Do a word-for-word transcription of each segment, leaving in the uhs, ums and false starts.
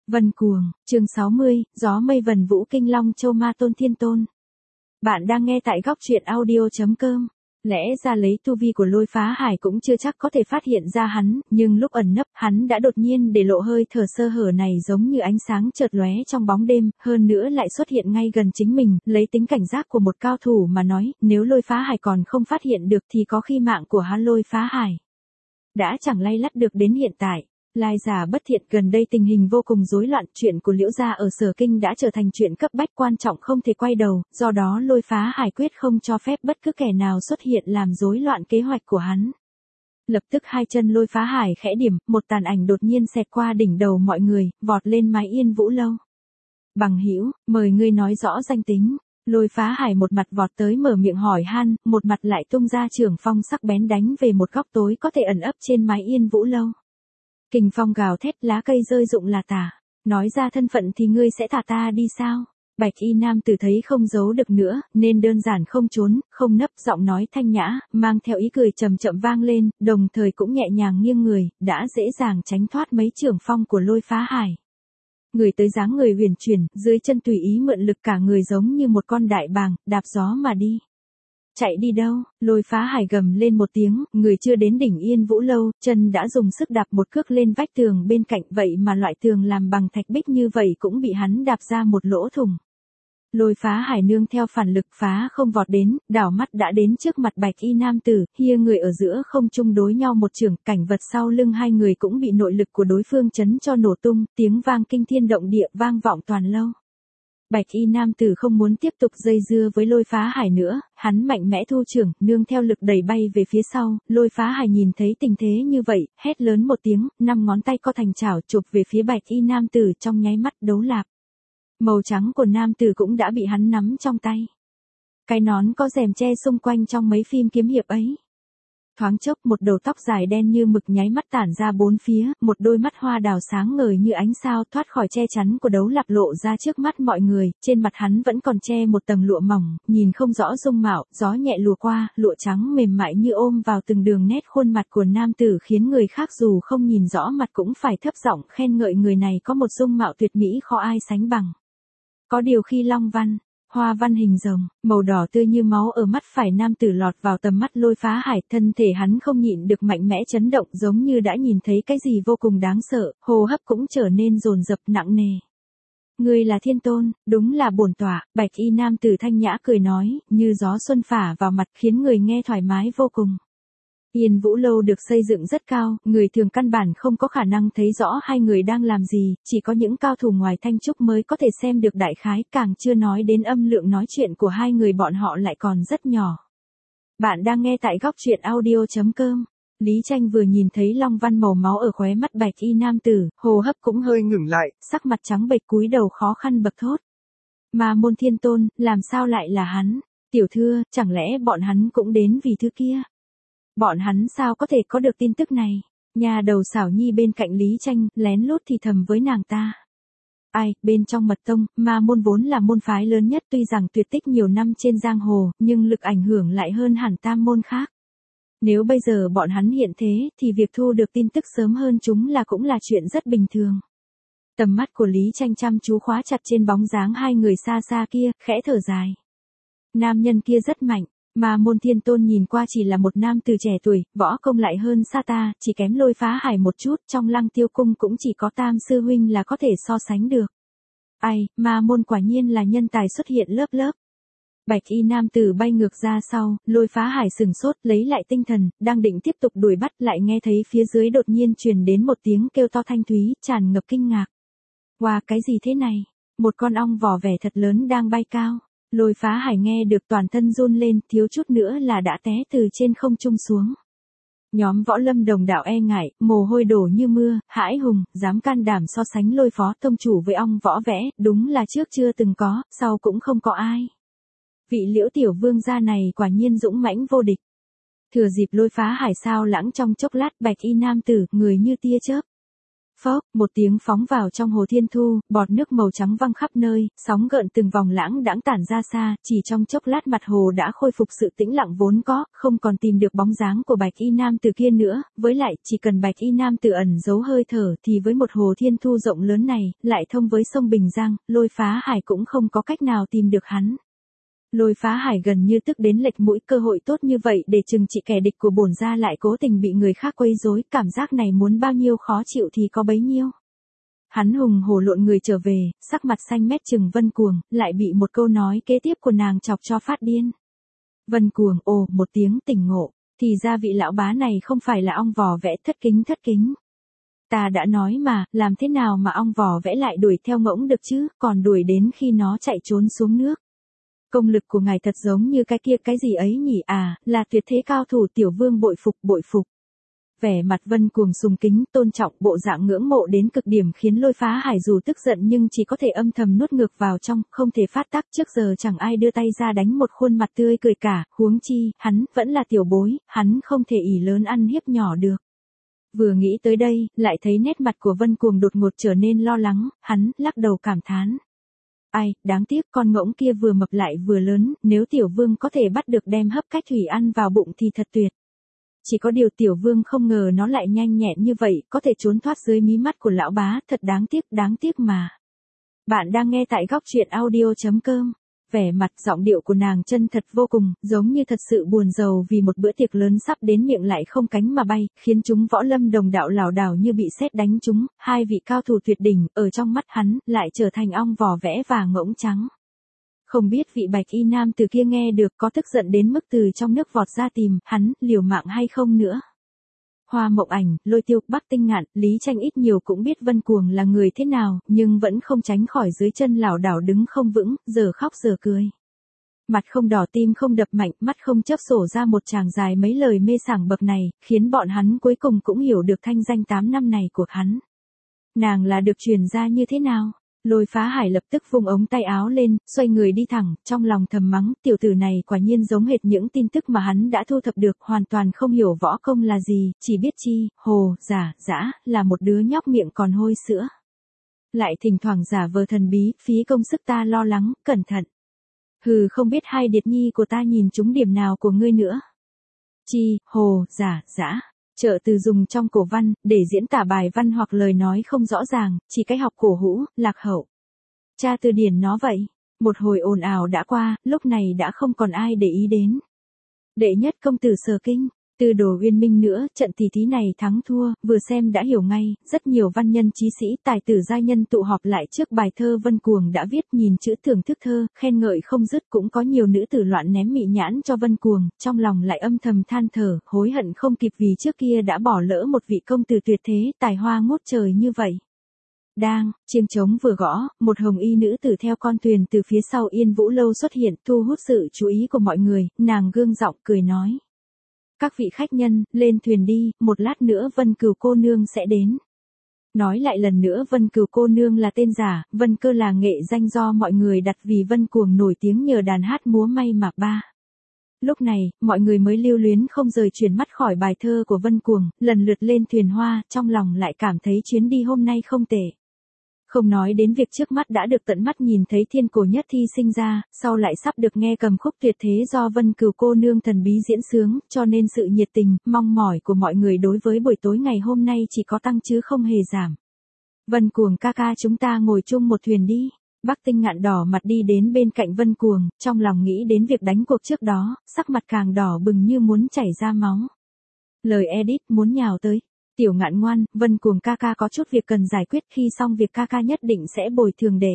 Vân Cuồng, chương sáu mươi, gió mây vần vũ kinh long châu ma tôn thiên tôn. Bạn đang nghe tại góc truyện audio.com. Lẽ ra lấy tu vi của Lôi Phá Hải cũng chưa chắc có thể phát hiện ra hắn, nhưng lúc ẩn nấp, hắn đã đột nhiên để lộ hơi thở sơ hở này giống như ánh sáng chợt lóe trong bóng đêm, hơn nữa lại xuất hiện ngay gần chính mình, lấy tính cảnh giác của một cao thủ mà nói, nếu Lôi Phá Hải còn không phát hiện được thì có khi mạng của hắn Lôi Phá Hải đã chẳng lay lắt được đến hiện tại. Lai giả bất thiện, gần đây tình hình vô cùng rối loạn, chuyện của Liễu gia ở Sở Kinh đã trở thành chuyện cấp bách quan trọng không thể quay đầu, do đó Lôi Phá Hải quyết không cho phép bất cứ kẻ nào xuất hiện làm rối loạn kế hoạch của hắn. Lập tức hai chân Lôi Phá Hải khẽ điểm, một tàn ảnh đột nhiên xẹt qua đỉnh đầu mọi người, vọt lên mái Yên Vũ lâu. Bằng hữu, mời ngươi nói rõ danh tính. Lôi Phá Hải một mặt vọt tới mở miệng hỏi han, một mặt lại tung ra trường phong sắc bén đánh về một góc tối có thể ẩn ấp trên mái Yên Vũ lâu. Kình phong gào thét, lá cây rơi rụng là tả. Nói ra thân phận thì ngươi sẽ thả ta đi sao? Bạch y nam tử thấy không giấu được nữa, nên đơn giản không trốn, không nấp, giọng nói thanh nhã, mang theo ý cười chậm chậm vang lên, đồng thời cũng nhẹ nhàng nghiêng người, đã dễ dàng tránh thoát mấy trường phong của Lôi Phá Hải. Người tới dáng người huyền chuyển, dưới chân tùy ý mượn lực, cả người giống như một con đại bàng, đạp gió mà đi. Chạy đi đâu? Lôi Phá Hải gầm lên một tiếng, người chưa đến đỉnh Yên Vũ lâu, chân đã dùng sức đạp một cước lên vách tường bên cạnh, vậy mà loại tường làm bằng thạch bích như vậy cũng bị hắn đạp ra một lỗ thủng. Lôi Phá Hải nương theo phản lực phá không vọt đến, đảo mắt đã đến trước mặt bạch y nam tử, hia người ở giữa không chung đối nhau một trường, cảnh vật sau lưng hai người cũng bị nội lực của đối phương chấn cho nổ tung, tiếng vang kinh thiên động địa vang vọng toàn lâu. Bạch y nam tử không muốn tiếp tục dây dưa với Lôi Phá Hải nữa, hắn mạnh mẽ thu trưởng, nương theo lực đẩy bay về phía sau, Lôi Phá Hải nhìn thấy tình thế như vậy, hét lớn một tiếng, năm ngón tay co thành chảo chụp về phía bạch y nam tử, trong nháy mắt đấu lạp. Màu trắng của nam tử cũng đã bị hắn nắm trong tay. Cái nón có rèm che xung quanh trong mấy phim kiếm hiệp ấy. Thoáng chốc một đầu tóc dài đen như mực nháy mắt tản ra bốn phía, một đôi mắt hoa đào sáng ngời như ánh sao thoát khỏi che chắn của đấu lạp lộ ra trước mắt mọi người, trên mặt hắn vẫn còn che một tầng lụa mỏng, nhìn không rõ dung mạo, gió nhẹ lùa qua, lụa trắng mềm mại như ôm vào từng đường nét khuôn mặt của nam tử khiến người khác dù không nhìn rõ mặt cũng phải thấp giọng khen ngợi người này có một dung mạo tuyệt mỹ khó ai sánh bằng. Có điều khi long văn, hoa văn hình rồng, màu đỏ tươi như máu ở mắt phải nam tử lọt vào tầm mắt Lôi Phá Hải, thân thể hắn không nhịn được mạnh mẽ chấn động giống như đã nhìn thấy cái gì vô cùng đáng sợ, hô hấp cũng trở nên dồn dập nặng nề. Ngươi là thiên tôn, đúng là bổn tọa, bạch y nam tử thanh nhã cười nói, như gió xuân phả vào mặt khiến người nghe thoải mái vô cùng. Yên Vũ lâu được xây dựng rất cao, người thường căn bản không có khả năng thấy rõ hai người đang làm gì, chỉ có những cao thủ ngoài Thanh Trúc mới có thể xem được đại khái, càng chưa nói đến âm lượng nói chuyện của hai người bọn họ lại còn rất nhỏ. Bạn đang nghe tại góc truyện audio.com. Lý Tranh vừa nhìn thấy long văn màu máu ở khóe mắt bạch y nam tử, hô hấp cũng hơi ngừng lại, sắc mặt trắng bệch cúi đầu khó khăn bật thốt. Ma môn thiên tôn, làm sao lại là hắn? Tiểu thư, chẳng lẽ bọn hắn cũng đến vì thứ kia? Bọn hắn sao có thể có được tin tức này? Nhà đầu xảo nhi bên cạnh Lý Tranh, lén lút thì thầm với nàng ta. Ai, bên trong mật tông, ma môn vốn là môn phái lớn nhất, tuy rằng tuyệt tích nhiều năm trên giang hồ, nhưng lực ảnh hưởng lại hơn hẳn tam môn khác. Nếu bây giờ bọn hắn hiện thế, thì việc thu được tin tức sớm hơn chúng là cũng là chuyện rất bình thường. Tầm mắt của Lý Tranh chăm chú khóa chặt trên bóng dáng hai người xa xa kia, khẽ thở dài. Nam nhân kia rất mạnh. Mà môn thiên tôn nhìn qua chỉ là một nam từ trẻ tuổi, võ công lại hơn xa ta, chỉ kém Lôi Phá Hải một chút, trong Lăng Tiêu cung cũng chỉ có tam sư huynh là có thể so sánh được. Ai, mà môn quả nhiên là nhân tài xuất hiện lớp lớp. Bạch y nam tử bay ngược ra sau, Lôi Phá Hải sừng sốt, lấy lại tinh thần, đang định tiếp tục đuổi bắt, lại nghe thấy phía dưới đột nhiên truyền đến một tiếng kêu to thanh thúy, tràn ngập kinh ngạc. Wow, cái gì thế này? Một con ong vỏ vẻ thật lớn đang bay cao. Lôi Phá Hải nghe được toàn thân run lên, thiếu chút nữa là đã té từ trên không trung xuống. Nhóm võ lâm đồng đạo e ngại, mồ hôi đổ như mưa, hãi hùng, dám can đảm so sánh Lôi phó tông chủ với ong võ vẽ, đúng là trước chưa từng có, sau cũng không có ai. Vị Liễu tiểu vương gia này quả nhiên dũng mãnh vô địch. Thừa dịp Lôi Phá Hải sao lãng trong chốc lát, bạch y nam tử, người như tia chớp. Phốc, một tiếng phóng vào trong hồ Thiên Thu, bọt nước màu trắng văng khắp nơi, sóng gợn từng vòng lãng đãng tản ra xa, chỉ trong chốc lát mặt hồ đã khôi phục sự tĩnh lặng vốn có, không còn tìm được bóng dáng của Bạch Y Nam Tử kia nữa, với lại, chỉ cần Bạch Y Nam Tử ẩn giấu hơi thở thì với một hồ Thiên Thu rộng lớn này, lại thông với sông Bình Giang, Lôi Phá Hải cũng không có cách nào tìm được hắn. Lôi Phá Hải gần như tức đến lệch mũi, cơ hội tốt như vậy để trừng trị kẻ địch của bổn gia lại cố tình bị người khác quấy rối, cảm giác này muốn bao nhiêu khó chịu thì có bấy nhiêu. Hắn hùng hổ lộn người trở về, sắc mặt xanh mét trừng Vân Cuồng, lại bị một câu nói kế tiếp của nàng chọc cho phát điên. Vân Cuồng ồ một tiếng tỉnh ngộ, thì ra vị lão bá này không phải là ong vò vẽ, thất kính thất kính. Ta đã nói mà, làm thế nào mà ong vò vẽ lại đuổi theo ngỗng được chứ, còn đuổi đến khi nó chạy trốn xuống nước. Công lực của ngài thật giống như cái kia cái gì ấy nhỉ, à, là tuyệt thế cao thủ, tiểu vương bội phục bội phục. Vẻ mặt Vân Cuồng sùng kính, tôn trọng, bộ dạng ngưỡng mộ đến cực điểm khiến Lôi Phá Hải dù tức giận nhưng chỉ có thể âm thầm nuốt ngược vào trong, không thể phát tác. Trước giờ chẳng ai đưa tay ra đánh một khuôn mặt tươi cười cả, huống chi, hắn vẫn là tiểu bối, hắn không thể ỷ lớn ăn hiếp nhỏ được. Vừa nghĩ tới đây, lại thấy nét mặt của Vân Cuồng đột ngột trở nên lo lắng, hắn lắc đầu cảm thán. Ai, đáng tiếc con ngỗng kia vừa mập lại vừa lớn, nếu tiểu vương có thể bắt được đem hấp cách thủy ăn vào bụng thì thật tuyệt. Chỉ có điều tiểu vương không ngờ nó lại nhanh nhẹn như vậy, có thể trốn thoát dưới mí mắt của lão bá, thật đáng tiếc, đáng tiếc mà. Bạn đang nghe tại góc truyện audio chấm com. Vẻ mặt giọng điệu của nàng chân thật vô cùng, giống như thật sự buồn rầu vì một bữa tiệc lớn sắp đến miệng lại không cánh mà bay, khiến chúng võ lâm đồng đạo lảo đảo như bị sét đánh chúng, hai vị cao thủ tuyệt đỉnh, ở trong mắt hắn, lại trở thành ong vò vẽ và ngỗng trắng. Không biết vị Bạch Y Nam Tử kia nghe được có tức giận đến mức từ trong nước vọt ra tìm hắn, liều mạng hay không nữa. Hoa Mộng Ảnh, Lôi Tiêu, Bắc Tinh Ngạn, Lý Tranh ít nhiều cũng biết Vân Cuồng là người thế nào, nhưng vẫn không tránh khỏi dưới chân lảo đảo đứng không vững, giờ khóc giờ cười. Mặt không đỏ tim không đập mạnh, mắt không chớp sổ ra một tràng dài mấy lời mê sảng bậc này, khiến bọn hắn cuối cùng cũng hiểu được thanh danh tám năm này của hắn. Nàng là được truyền ra như thế nào? Lôi Phá Hải lập tức vung ống tay áo lên, xoay người đi thẳng, trong lòng thầm mắng, tiểu tử này quả nhiên giống hệt những tin tức mà hắn đã thu thập được, hoàn toàn không hiểu võ công là gì, chỉ biết chi, hồ, giả, dã, là một đứa nhóc miệng còn hôi sữa. Lại thỉnh thoảng giả vờ thần bí, phí công sức ta lo lắng, cẩn thận. Hừ, không biết hai điệt nhi của ta nhìn trúng điểm nào của ngươi nữa. Chi, hồ, giả, dã. Trợ từ dùng trong cổ văn, để diễn tả bài văn hoặc lời nói không rõ ràng, chỉ cách học cổ hũ, lạc hậu. Tra từ điển nó vậy. Một hồi ồn ào đã qua, lúc này đã không còn ai để ý đến. Đệ nhất công tử Sở Kinh, Tư Đồ Uyên Minh nữa, trận tỷ thí này thắng thua, vừa xem đã hiểu ngay, rất nhiều văn nhân chí sĩ, tài tử giai nhân tụ họp lại trước bài thơ Vân Cuồng đã viết, nhìn chữ thưởng thức thơ, khen ngợi không dứt, cũng có nhiều nữ tử loạn ném mị nhãn cho Vân Cuồng, trong lòng lại âm thầm than thở, hối hận không kịp vì trước kia đã bỏ lỡ một vị công tử tuyệt thế, tài hoa ngút trời như vậy. Đang, chiêng trống vừa gõ, một hồng y nữ tử theo con thuyền từ phía sau Yên Vũ Lâu xuất hiện, thu hút sự chú ý của mọi người, nàng gương giọng cười nói. Các vị khách nhân, lên thuyền đi, một lát nữa Vân Cửu cô nương sẽ đến. Nói lại lần nữa, Vân Cửu cô nương là tên giả, Vân Cơ là nghệ danh do mọi người đặt vì Vân Cuồng nổi tiếng nhờ đàn hát múa may mà ba. Lúc này, mọi người mới lưu luyến không rời chuyển mắt khỏi bài thơ của Vân Cuồng, lần lượt lên thuyền hoa, trong lòng lại cảm thấy chuyến đi hôm nay không tệ. Không nói đến việc trước mắt đã được tận mắt nhìn thấy thiên cổ nhất thi sinh ra, sau lại sắp được nghe cầm khúc tuyệt thế do Vân Cửu cô nương thần bí diễn sướng, cho nên sự nhiệt tình, mong mỏi của mọi người đối với buổi tối ngày hôm nay chỉ có tăng chứ không hề giảm. Vân Cuồng ca ca, chúng ta ngồi chung một thuyền đi. Bắc Tinh Ngạn đỏ mặt đi đến bên cạnh Vân Cuồng, trong lòng nghĩ đến việc đánh cuộc trước đó, sắc mặt càng đỏ bừng như muốn chảy ra máu. Lời edit muốn nhào tới. Tiểu Ngạn ngoan, Vân Cuồng ca ca có chút việc cần giải quyết, khi xong việc ca ca nhất định sẽ bồi thường để.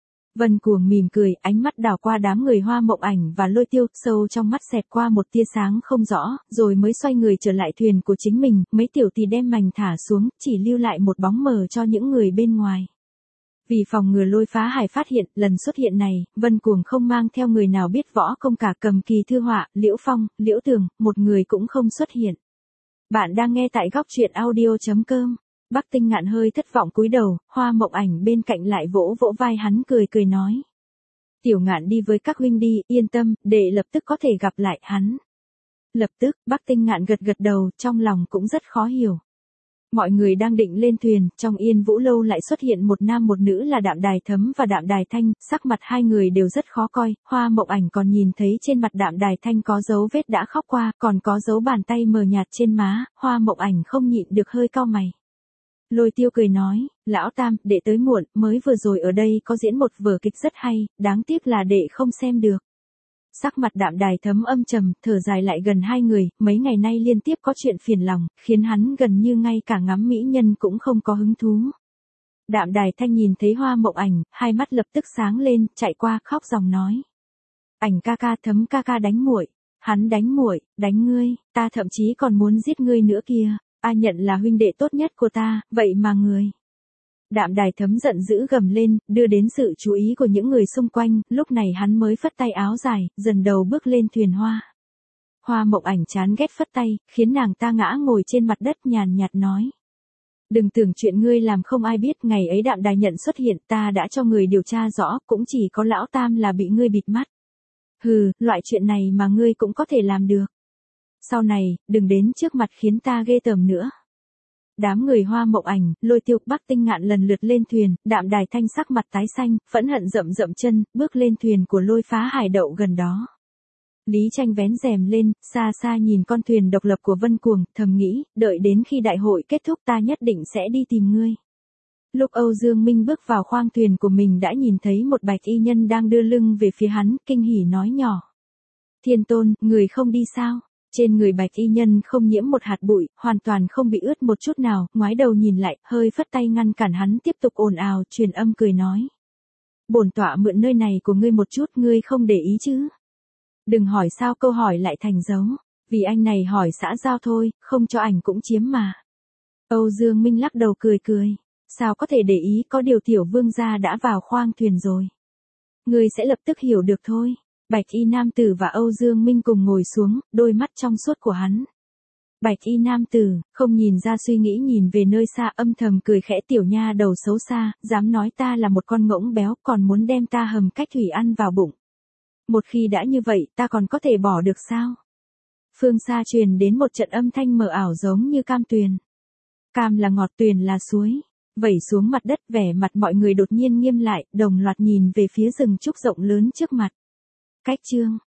Vân Cuồng mỉm cười, ánh mắt đảo qua đám người Hoa Mộng Ảnh và Lôi Tiêu, sâu trong mắt xẹt qua một tia sáng không rõ, rồi mới xoay người trở lại thuyền của chính mình, mấy tiểu tỷ đem mành thả xuống, chỉ lưu lại một bóng mờ cho những người bên ngoài. Vì phòng ngừa Lôi Phá Hải phát hiện, lần xuất hiện này, Vân Cuồng không mang theo người nào biết võ công cả, cầm kỳ thư họa, Liễu Phong, Liễu Tường, một người cũng không xuất hiện. Bạn đang nghe tại góc truyện audio chấm com. Bắc Tinh Ngạn hơi thất vọng cúi đầu, Hoa Mộng Ảnh bên cạnh lại vỗ vỗ vai hắn cười cười nói. Tiểu Ngạn đi với các huynh đi, yên tâm, để lập tức có thể gặp lại hắn. Lập tức, Bắc Tinh Ngạn gật gật đầu, trong lòng cũng rất khó hiểu. Mọi người đang định lên thuyền, trong Yên Vũ Lâu lại xuất hiện một nam một nữ là Đạm Đài Thấm và Đạm Đài Thanh, sắc mặt hai người đều rất khó coi, Hoa Mộng Ảnh còn nhìn thấy trên mặt Đạm Đài Thanh có dấu vết đã khóc qua, còn có dấu bàn tay mờ nhạt trên má, Hoa Mộng Ảnh không nhịn được hơi cau mày. Lôi Tiêu cười nói, lão Tam, đệ tới muộn, mới vừa rồi ở đây có diễn một vở kịch rất hay, đáng tiếc là đệ không xem được. Sắc mặt Đạm Đài Thấm âm trầm, thở dài lại gần hai người, mấy ngày nay liên tiếp có chuyện phiền lòng, khiến hắn gần như ngay cả ngắm mỹ nhân cũng không có hứng thú. Đạm Đài Thanh nhìn thấy Hoa Mộng Ảnh, hai mắt lập tức sáng lên, chạy qua khóc ròng nói. Ảnh ca ca, Thấm ca ca đánh muội, hắn đánh muội, đánh ngươi, ta thậm chí còn muốn giết ngươi nữa kìa, a nhận là huynh đệ tốt nhất của ta, vậy mà người. Đạm Đài Thấm giận dữ gầm lên, đưa đến sự chú ý của những người xung quanh, lúc này hắn mới phất tay áo dài, dần đầu bước lên thuyền hoa. Hoa Mộng Ảnh chán ghét phất tay, khiến nàng ta ngã ngồi trên mặt đất nhàn nhạt nói. Đừng tưởng chuyện ngươi làm không ai biết, ngày ấy Đạm Đài nhận xuất hiện, ta đã cho người điều tra rõ, cũng chỉ có lão Tam là bị ngươi bịt mắt. Hừ, loại chuyện này mà ngươi cũng có thể làm được. Sau này, đừng đến trước mặt khiến ta ghê tởm nữa. Đám người Hoa Mộng Ảnh, Lôi Tiêu, Bắc Tinh Ngạn lần lượt lên thuyền, Đạm Đài Thanh sắc mặt tái xanh, phẫn hận rậm rậm chân, bước lên thuyền của Lôi Phá Hải đậu gần đó. Lý Tranh vén rèm lên, xa xa nhìn con thuyền độc lập của Vân Cuồng, thầm nghĩ, đợi đến khi đại hội kết thúc ta nhất định sẽ đi tìm ngươi. Lúc Âu Dương Minh bước vào khoang thuyền của mình đã nhìn thấy một bạch y nhân đang đưa lưng về phía hắn, kinh hỉ nói nhỏ. Thiên Tôn, người không đi sao? Trên người bạch y nhân không nhiễm một hạt bụi, hoàn toàn không bị ướt một chút nào, ngoái đầu nhìn lại, hơi phất tay ngăn cản hắn tiếp tục ồn ào, truyền âm cười nói. Bổn tọa mượn nơi này của ngươi một chút, ngươi không để ý chứ? Đừng hỏi sao câu hỏi lại thành dấu, vì anh này hỏi xã giao thôi, không cho ảnh cũng chiếm mà. Âu Dương Minh lắc đầu cười cười, sao có thể để ý, có điều tiểu vương gia đã vào khoang thuyền rồi. Ngươi sẽ lập tức hiểu được thôi. Bạch y nam tử và Âu Dương Minh cùng ngồi xuống, đôi mắt trong suốt của hắn. Bạch y nam tử, không nhìn ra suy nghĩ nhìn về nơi xa âm thầm cười khẽ tiểu nha đầu xấu xa, dám nói ta là một con ngỗng béo còn muốn đem ta hầm cách thủy ăn vào bụng. Một khi đã như vậy ta còn có thể bỏ được sao? Phương xa truyền đến một trận âm thanh mờ ảo giống như cam tuyền. Cam là ngọt, tuyền là suối. Vẩy xuống mặt đất, vẻ mặt mọi người đột nhiên nghiêm lại, đồng loạt nhìn về phía rừng trúc rộng lớn trước mặt. Cách chương